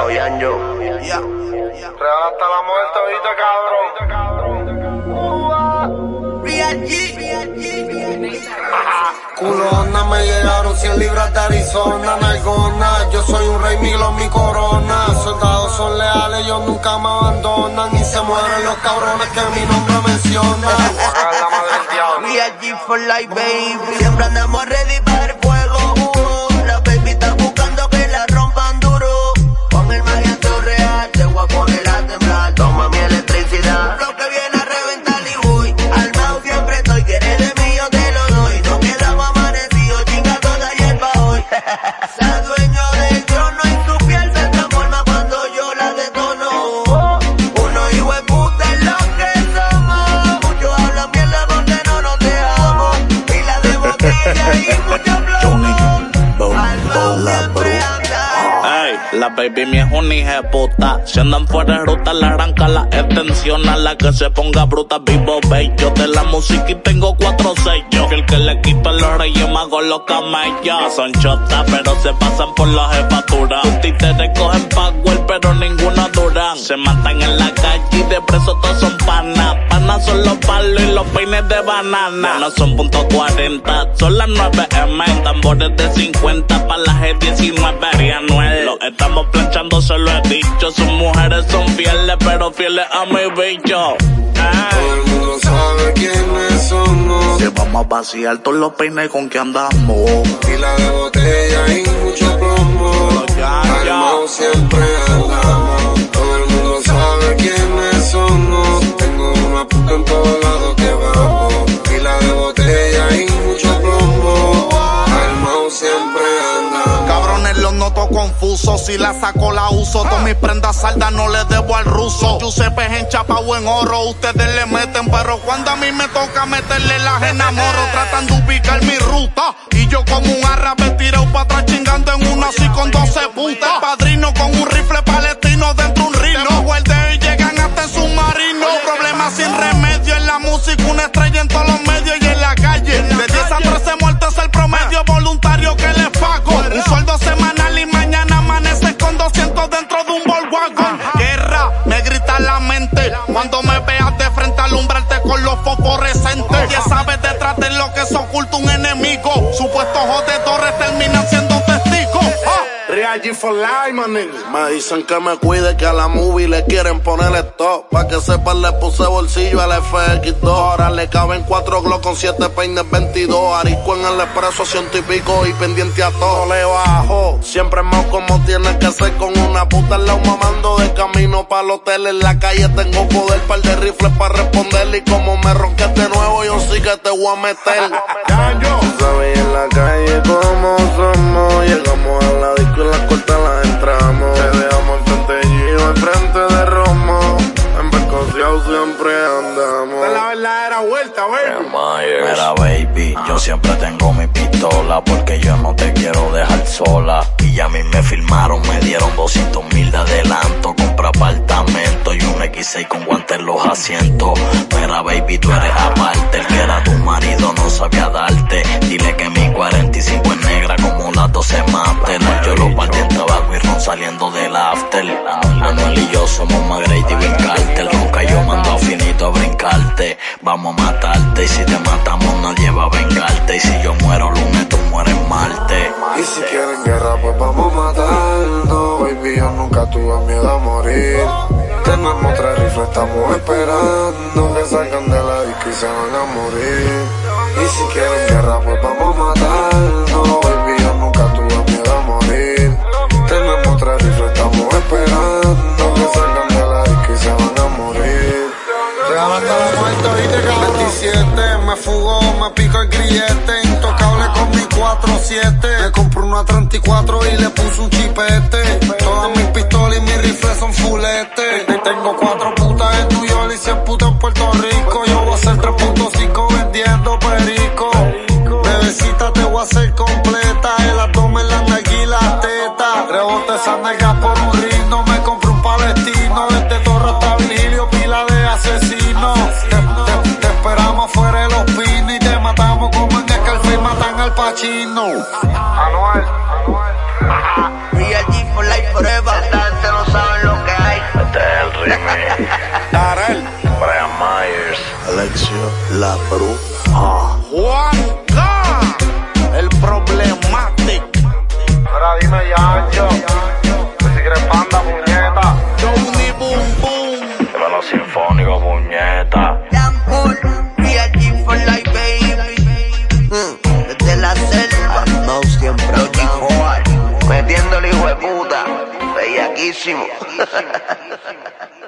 Dímelo, Yanjo. Yeah. Real hasta la muerte, oíste, cabrón. Real G. Culona, me llegaron 100 libras de Arizona, nalgona. Yo soy un rey, Milo, mi corona. Soldados son leales, ellos nunca me abandonan. Y se mueren los cabrones que mi nombre mencionan. Real G for life, baby. Siempre andamos ready para el fuego. La baby está buscando que la rompan duro. Con el magiato real, te voy a poner a temblar. Toma mi electricidad. Lo que viene a reventar y voy. Armado siempre estoy, quieres de mí, yo te lo doy. No quedamos amanecidos, chinga toda hierba hoy. La dueño del trono y su piel se transforma cuando yo la detono. Uno hijo de puta es lo que somos. Muchos hablan mierda porque no nos dejamos. Pila de botella y mucho plomo. La baby mía es una hija de puta. Si andan fuera de ruta, la arranca la extensión a la que se ponga bruta. Vivo bello de la música y tengo 4 sellos. Que el que le quita los reyes magos los camellos. Son chotas, pero se pasan por la jefatura. Tus títeres cogen power, pero ninguna duran. Se matan en la calle y de preso todos son panas. Panas son los palos y los peines de banana. No son .40, son las 9M. Tambores de 50 para la G19 y Anuel. Lo estamos planchando, se lo he dicho. Sus mujeres son fieles, pero fieles a mi bicho. Todo el mundo sabe quiénes somos. Que vamos a vaciar todos los peines con que andamos. Pila de botella y mucho plomo. Armados siempre andamos. Todo el mundo sabe quiénes somos. Tengo una puta en todos lados que vamos. Pila de botella y mucho plomo. Armados siempre andamos. Cabrones, los noto confusos. Si la saco, la uso. Todas mis prendas saldas no le debo al ruso. Giuseppe es enchapado en oro. Ustedes le meten, pero cuando a mí me toca meterle las enamoro. Tratan de ubicar mi ruta. Y yo como un árabe tirado para atrás chingando en una así con 12 putas. Padrino con un rifle palestino dentro un rino. Los guardeos y llegan hasta el submarino. Problemas sin remedio en la música. Una estrella en todos los medios y en la calle. De 10 a 13 muertos es el promedio voluntario que les pago. Un sueldo semanal y mañana amanece con 200 dentro de un Volkswagen. Guerra, me grita la mente. Cuando me veas de frente alumbrarte con los fosforescentes. Ya sabes detrás de lo que se oculta un enemigo. Supuestos jodedores terminan siendo testigos. Real G for life, my nigga. Me dicen que me cuide, que a la movie le quieren poner stop. Pa' que sepan, le puse bolsillo al FX2. Ahora le caben 4 Glock con 7 peines 22. Arisco en el expreso 100 y pico y pendiente a todo le bajo. Siempre más como tiene que ser, con una puta en la mamando de camino para el hotel. En la calle tengo poder, par de rifles para responder. Y como me ronques de nuevo, yo sí que te voy a meter. Tú sabes en la calle cómo somos. Llegamos a la disco y las cortas las entramos. Te dejamos el frente Gio, el frente de Romo. En Bercoseado siempre andamos. Esta es la verdadera vuelta, baby. Mira, baby, yo siempre tengo mi pistola porque yo no te quiero dejar sola. Y ya a mí me firmaron, me dieron 200,000 de adelanto. Compra apartamento y un X6 con guantes en los asientos. Mira, baby, tú eres aparte. El que era tu marido no sabía darte. Dile que mi 45 es negra como las 12 máster. Yo lo partí en tabaco y ron saliendo del after. Anuel y yo somos más Grady y Bin Carter. Nunca yo mando a finito a brincarte. Vamos a matarte y si te matamos nadie va a vengarte. Y si yo muero lunes, tú mueres martes. Y si quieren guerra, pues vamos a matarnos. Baby, yo nunca tuve miedo a morir. Tenemos 3 rifles, estamos esperando que salgan de la disco y se van a morir. Y si quieren guerra, pues vamos a matarnos. Baby, yo nunca tuve miedo a morir. Tenemos 3 rifles, estamos esperando que salgan de la disco y se van a morir. Real hasta la muerte, ¿viste, cabrón? 27, me fugó, me pico el grillete. Intocable con mi 4-7. Me compré una 34 y le puse un chipete. Todas mis pistolas y mis rifles son fulete. Tengo 4 putas en New York y 100 putas en Puerto Rico. Yo voy a hacer 3.5 vendiendo perico. Bebecita, te voy a hacer completa. El abdomen, la nalga y la teta. Rebote esa nalga por un ritmo. Me compré un palestino. Desde Torre hasta Virgilio, pila de asesinos. Te esperamos fuera de los pinos y te matamos como en Scarface matan al Pacino. Anuel. Real G for life forever. Juanca, el problemático. Ahora dime Yancho, que si quieres panda, puñeta. Johnny Boom Boom. Dímelo sinfónico, puñeta. Damn cool, VIG for life, baby. Desde la selva, al mouse siempre down. Metiéndole hijo de puta, bellaquísimo.